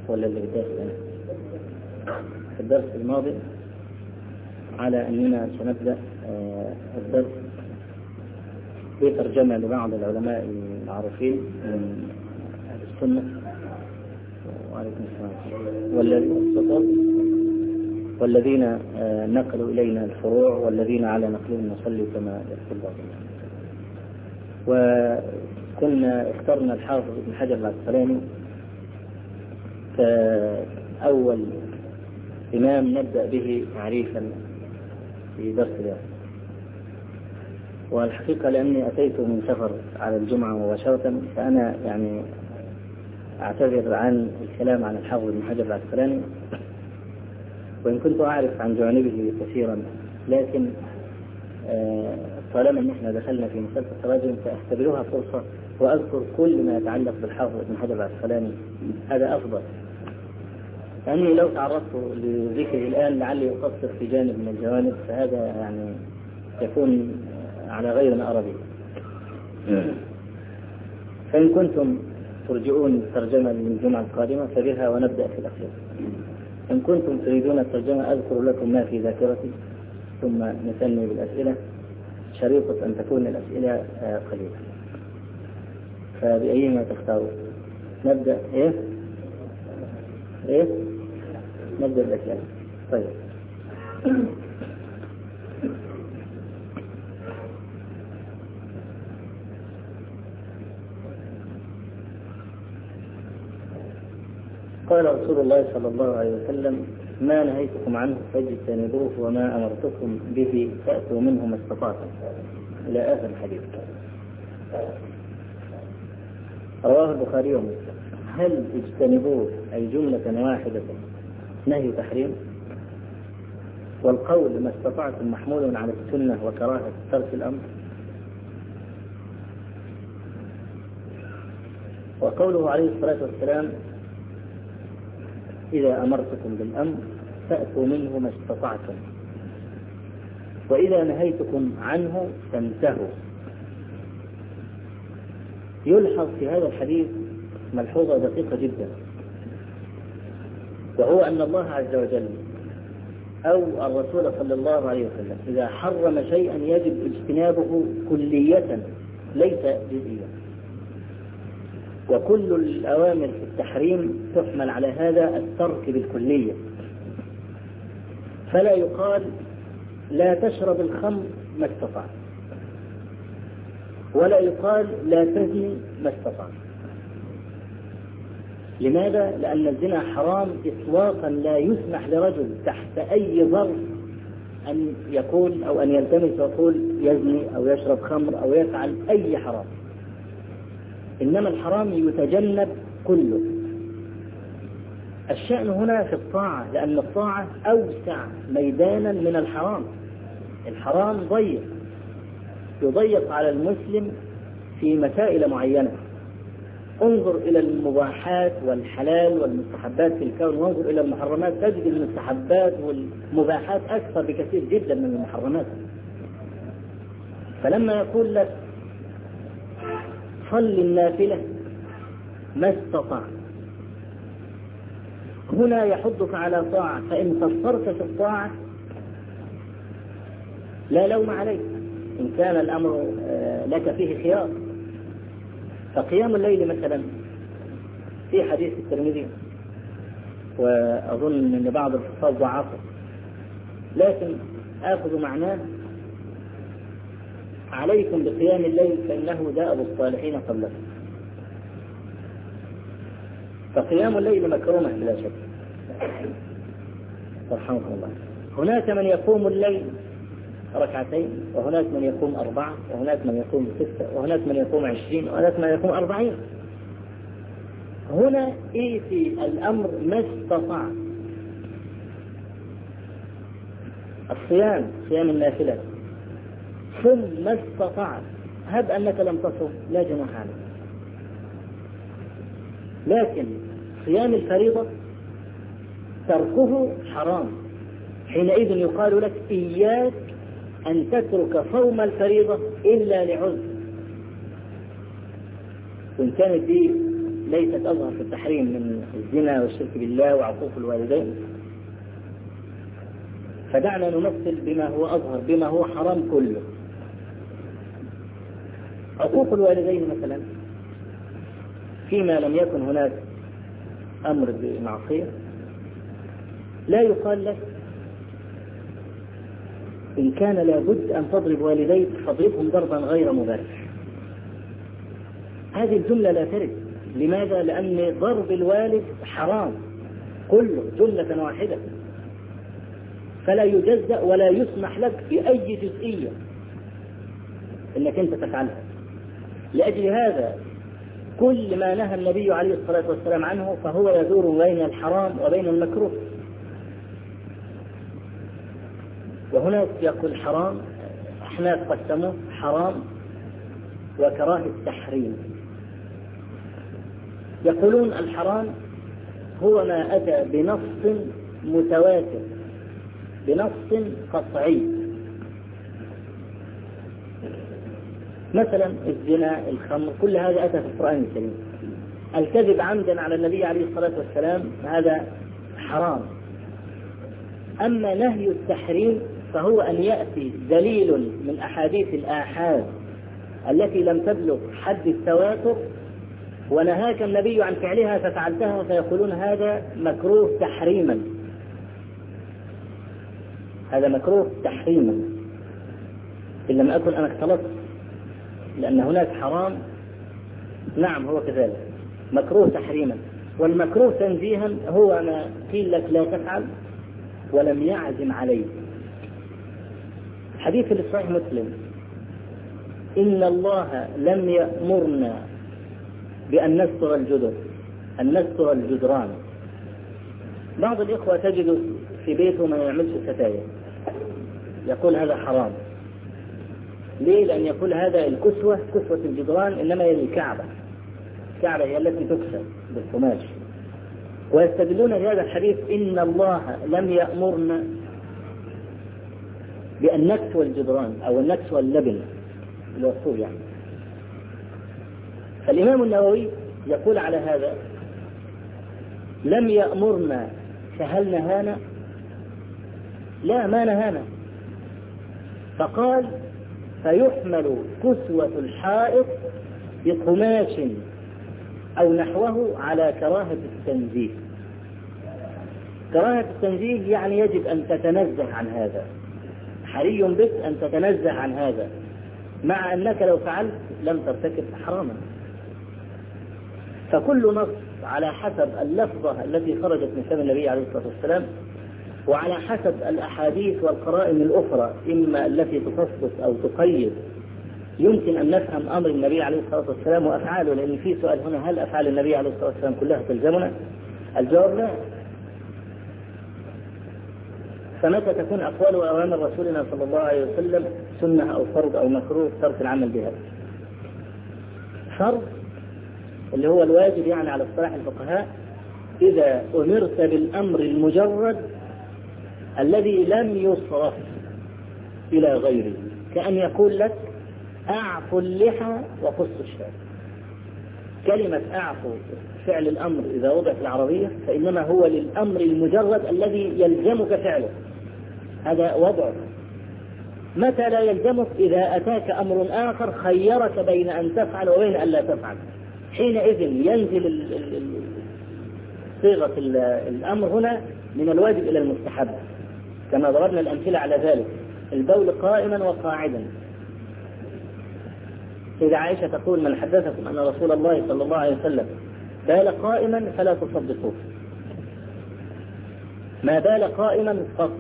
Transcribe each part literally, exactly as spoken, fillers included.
ولا اللي بداية في الدرس الماضي على أننا سنبدأ الدرس بترجمة لبعض العلماء المعروفين من أهل السنة وعليكم السلام والذين نقلوا إلينا الفروع والذين على نقلهم نصلي كما يقول بعضهم. وكنا اخترنا الحافظ ابن حجر العسقلاني كأول إمام نبدأ به تعريفا في درس اليوم. والحقيقة لأني أتيت من سفر على الجمعة مباشرة فأنا يعني أعتذر عن الكلام عن الحافظ ابن حجر العسقلاني، وإن كنت أعرف عن جوانبه كثيرا، لكن طالما أن احنا دخلنا في مسألة التراجم فأعتبرها فرصة وأذكر كل ما يتعلق بالحافظ ابن حجر العسقلاني، هذا أفضل. لأني لو تعرضت لذكره الآن لعلي أقصر في جانب من الجوانب، فهذا يعني يكون على غير ما أرى به. فإن كنتم ترجعون الترجمة للجمعة القادمة فبها ونبدأ في الأخير. إن كنتم تريدون الترجمة أذكر لكم ما في ذاكرتي ثم نثني بالأسئلة، شريطة أن تكون الأسئلة قليلة. فبأيما تختاروا؟ نبدأ إيه؟ إيه؟ نبدأ بالأسئلة. طيب. قال رسول الله صلى الله عليه وسلم: ما نهيتكم عنه فاجتنبوه وما أمرتكم به فأتوا منه ما استطعتم، إلى آخر الحديث. رواه البخاري ومسلم. هل اجتنبوه أي جملة واحدة نهي تحريم؟ والقول ما استطعتم محمول على السنة وكراهة ترك الأمر؟ وقوله عليه الصلاة والسلام: إذا أمرتكم بالأمر فأتوا منه ما استطعتم، وإذا نهيتكم عنه فانتهوا. يلحظ في هذا الحديث ملحوظة دقيقة جدا، وهو أن الله عز وجل أو الرسول صلى الله عليه وسلم إذا حرم شيئا يجب اجتنابه كلية ليس جزئيا، وكل الأوامر في التحريم تحمل على هذا الترك بالكلية. فلا يقال لا تشرب الخمر ما استطعت، ولا يقال لا تزني ما استطعت. لماذا؟ لأن الزنا حرام إطلاقا، لا يسمح لرجل تحت أي ظرف أن يكون أو أن يلتمس ويقول يزني أو يشرب خمر أو يفعل أي حرام، إنما الحرام يتجنب كله. الشأن هنا في الطاعة، لأن الطاعة أوسع ميدانا من الحرام. الحرام ضيق، يضيق على المسلم في مسائل معينة. انظر إلى المباحات والحلال والمستحبات في الكون، وانظر إلى المحرمات تجد المستحبات والمباحات أكثر بكثير جدا من المحرمات. فلما يقول لك صل النافلة ما استطعت، هنا يحضك على طاعة، فإن قصرت في الطاعة لا لوم عليك إن كان الأمر لك فيه خيار. فقيام الليل مثلا في حديث الترمذي، وأظن أن بعض الحفاظ ضعفه، لكن آخذ معناه: عليكم بقيام الليل فإنه دأب الصالحين قبلكم. فقيام الليل مكرمة بلا شك، رحمكم الله. هناك من يقوم الليل ركعتين، وهناك من يقوم أربعة، وهناك من يقوم ستة، وهناك من يقوم عشرين، وهناك من يقوم أربعين. هنا إيه في الأمر ما استطاع. الصيام، صيام النافلة، صم ما استطعت. هب أنك لم تصم لا جناح عليك، لكن صيام الفريضة تركه حرام. حينئذ يقال لك إياك أن تترك صوم الفريضة إلا لعذر، وإن كانت دي ليست أظهر في التحريم من الزنا والشرك بالله وعقوق الوالدين، فدعنا نمثل بما هو أظهر، بما هو حرام كله. عقوق الوالدين مثلا فيما لم يكن هناك أمر بمعصية لا يقال لك إن كان لابد أن تضرب والديك فاضربهم ضربا غير مبرح. هذه الجملة لا ترد. لماذا؟ لأن ضرب الوالد حرام كله جملة واحدة، فلا يجزأ ولا يسمح لك بأي جزئية إنك أنت تفعلها. لأجل هذا كل ما نهى النبي عليه الصلاة والسلام عنه فهو يدور بين الحرام وبين المكروه. وهناك يقول حرام، أحناف قسموه حرام وكراهة التحريم. يقولون الحرام هو ما أتى بنص متواتر، بنص قطعي، مثلا الزنا، الخمر، كل هذا أتى في القرآن الكريم. الكذب عمدا على النبي عليه الصلاة والسلام هذا حرام. أما نهي التحريم فهو أن يأتي دليل من أحاديث الآحاد التي لم تبلغ حد التواتر ونهاك النبي عن فعلها ففعلتها، فيقولون هذا مكروه تحريما، هذا مكروه تحريما إن لم أكن أنا اختلطت، لأن هناك حرام نعم هو كذلك مكروه تحريما. والمكروه تنزيها هو ما قيل لك لا تفعل ولم يعزم عليه. حديث في صحيح مسلم: إن الله لم يأمرنا بأن نستر الجدر، أن نستر الجدران. بعض الإخوة تجد في بيته ما يعملش ستاير، يقول هذا حرام. ليه؟ لأن يقول هذا الكسوة، كسوة الجدران إنما هي الكعبة، الكعبة هي التي تكسى بالقماش. ويستدلون بهذا الحديث إن الله لم يأمرنا بأن نكسو الجدران أو نكسو اللبن الوصول يعني. فالإمام النووي يقول على هذا: لم يأمرنا، فهل نهانا؟ لا، ما نهانا. فقال: فيحمل كسوة الحائط بقماش أو نحوه على كراهة التنزيه. كراهة التنزيه يعني يجب أن تتنزه عن هذا، حري بك أن تتنزه عن هذا، مع أنك لو فعلت لم ترتكب حراما. فكل نص على حسب اللفظة التي خرجت من فم النبي عليه الصلاة والسلام، وعلى حسب الأحاديث والقرائن الأخرى إما التي تخصص أو تقيد، يمكن أن نفهم أمر النبي عليه الصلاة والسلام وأفعاله. لأن في سؤال هنا: هل أفعال النبي عليه الصلاة والسلام كلها تلزمنا؟ الجواب لا. فمتى تكون أقوال وأوامر رسولنا صلى الله عليه وسلم سنة أو فرض أو مكروه ترك العمل بها؟ فرض اللي هو الواجب يعني على اصطلاح الفقهاء، إذا أمرت بالأمر المجرد الذي لم يصرف إلى غيره، كأن يقول لك: أعفو اللحى وقص الشارب. كلمة أعفو فعل الأمر إذا وضع في العربية فإنما هو للأمر المجرد الذي يلزمك فعله، هذا وضعه. متى لا يلزمك؟ إذا أتاك أمر آخر خيرك بين أن تفعل وبين أن لا تفعل، حينئذ ينزل صيغة الأمر هنا من الواجب إلى المستحب، كما ضربنا الأمثلة على ذلك: البول قائما وقاعدا. إذا عائشة تقول: من حدثكم أن رسول الله صلى الله عليه وسلم بال قائما فلا تصدقوه، ما بال قائما قط.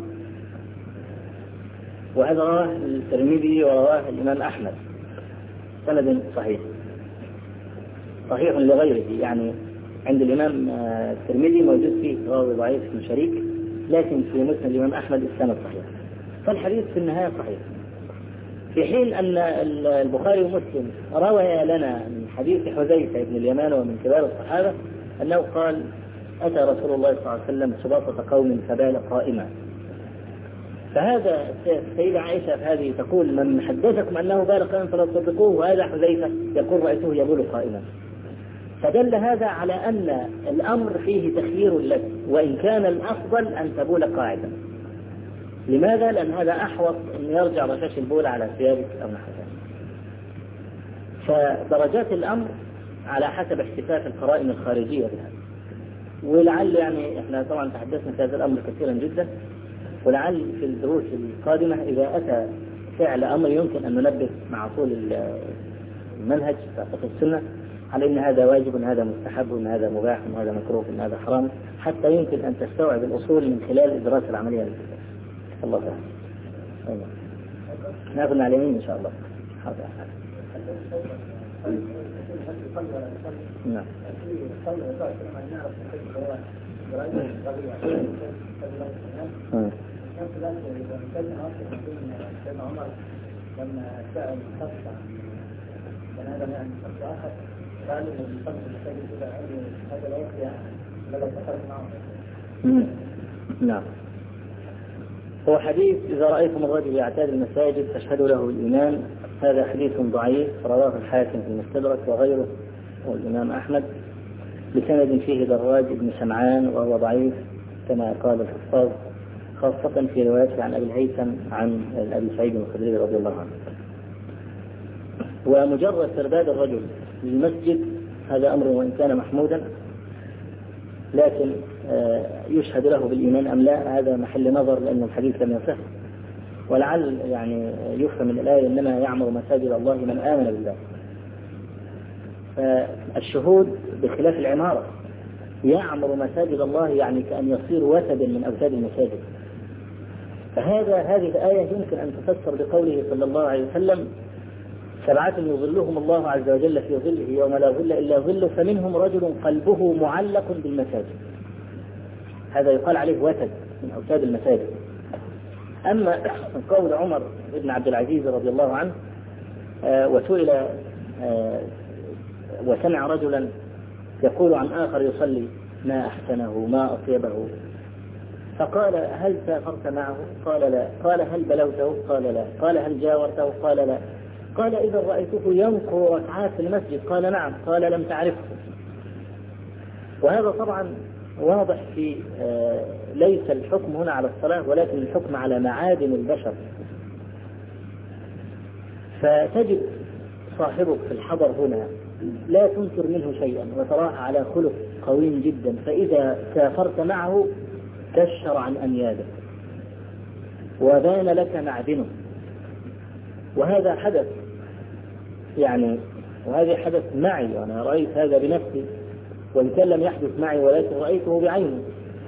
وهذا رواه الترمذي ورواه الإمام أحمد سند صحيح، صحيح لغيره، يعني عند الإمام الترمذي موجود فيه راوي ضعيف من شريك، لكن في مسند الإمام أحمد السند صحيح. فالحديث في النهاية صحيح. في حين أن البخاري ومسلم روى لنا من حديث حذيفة بن اليمان ومن كبار الصحابة أنه قال: أتى رسول الله صلى الله عليه وسلم سباطة قوم فبال قائما. فهذا السيدة عائشة هذه تقول: من حدثكم أنه بال قائما فلا تصدقوه، وهذا حذيفة يقول: رأيته يبول قائما. فدل هذا على أن الأمر فيه تخيير لك، وإن كان الأفضل أن تبول قاعدا. لماذا؟ لأن هذا أحوط أن يرجع رشاش البول على ثيابك أو نحو ذلك. فدرجات الأمر على حسب احتفاف القرائن الخارجية بها. ولعل يعني احنا طبعا تحدثنا في هذا الأمر كثيرا جدا، ولعل في الدروس القادمة إذا أتى فعل أمر يمكن أن ننبه مع طول المنهج في السنة على أن هذا واجب وأن هذا مستحب وأن هذا مباح وأن هذا مكروه وأن هذا حرام، حتى يمكن أن تستوعب الأصول من خلال الدراسة العملية. الله تعالى. أيوة. نأخذ على اليمين إن شاء الله. حاضر. نعم. لما سأل شخص عن بنادم يعني شخص آخر قال له من قبل المساجد إلى أن هذا لا يخفي لو دخلت معه. نعم. هو حديث إذا رأيتم الرجل يعتاد المساجد فاشهدوا له الإيمان، هذا حديث ضعيف رواه الحاكم في المستدرك وغيره والإمام أحمد بسند فيه دراج بن سمعان وهو ضعيف كما قال الحفاظ، خاصة في روايته عن أبي الهيثم عن أبي سعيد الخدري رضي الله عنه. ومجرد ترداد الرجل للمسجد هذا أمر وإن كان محمودا، لكن يشهد له بالإيمان أم لا هذا محل نظر، لأن الحديث لم يصح. ولعل يعني يفهم من الآية إنما يعمر مساجد الله من آمن بالله. فالشهود بخلاف العمارة، يعمر مساجد الله يعني كأن يصير وثبا من أوتاد المساجد. فهذا هذه الآية يمكن أن تفسر بقوله صلى الله عليه وسلم: سبعة يظلهم الله عز وجل في ظله يوم لا ظل إلا ظله، فمنهم رجل قلبه معلق بالمساجد. هذا يقال عليه وتد من أوتاد المساجد. أما قول عمر بن عبد العزيز رضي الله عنه آه وسئل آه وسمع رجلا يقول عن آخر يصلي: ما أحسنه ما أطيبه، فقال: هل سافرت معه؟ قال لا. قال: هل بلوته؟ قال لا. قال: هل جاورته؟ قال لا. قال: إذا رأيته ينقر ركعات في المسجد؟ قال: نعم. قال: لم تعرفه. وهذا طبعا واضح في آه ليس الحكم هنا على الصلاة، ولكن الحكم على معادن البشر. فتجد صاحبك في الحضر هنا لا تنكر منه شيئا وتراه على خلق قوي جدا، فإذا سافرت معه كشر عن أنيابه وبان لك معدنه. وهذا حدث يعني، وهذا حدث معي، وأنا رأيت هذا بنفسي وإن كان لم يحدث معي ولكن رأيته بعيني.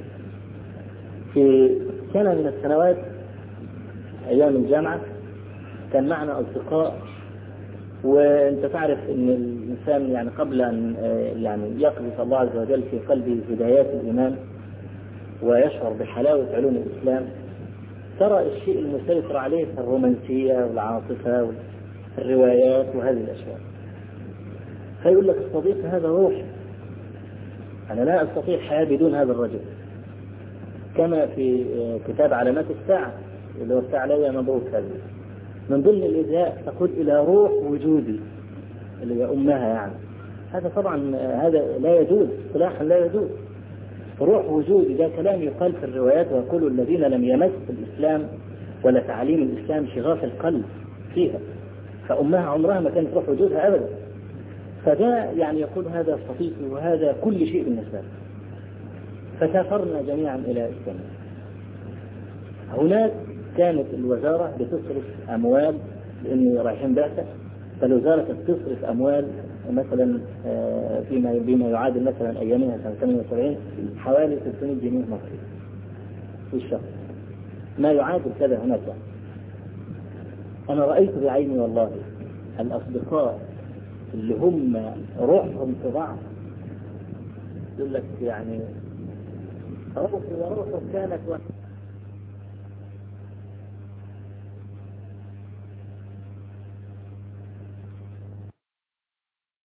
في سنة من السنوات أيام الجامعة كان معنا أصدقاء، وأنت تعرف أن الإنسان يعني قبل أن يعني يقذف الله عز وجل في قلبه هدايات الإيمان ويشعر بحلاوة علوم الإسلام، ترى الشيء المسيطر عليه الرومانسية والعاطفة والروايات وهذه الأشياء. فيقول لك: الصديق هذا روح، أنا لا أستطيع حياة بدون هذا الرجل. كما في كتاب علامات الساعة اللي هو الساعة عليها مبروك، هذا من ضمن الإزهاء تقول إلى روح وجودي اللي هي أمها يعني. هذا طبعا هذا لا يجوز، اصطلاحا لا يجوز. روح وجودي ده كلام يقال في الروايات، ويقول الذين لم يمس الإسلام ولا تعاليم الإسلام شغاف القلب فيها، فأمها عمرها ما كانت روح وجودها أبدا. فده يعني يقول هذا صديقي وهذا كل شيء بالنسبة له. فسافرنا جميعا إلى إسبانيا. هناك كانت الوزارة بتصرف أموال لأنه رايحين بعثة، فالوزارة تصرف أموال مثلا فيما بما يعادل مثلا أيامها سنة ثمانية وسبعين حوالي ثلاثمائة جنيه مصري في الشهر، ما يعادل كذا هناك. أنا رأيت بعيني والله الأصدقاء اللي هم روحهم في بعض، يقول لك يعني روحي وروحه كانت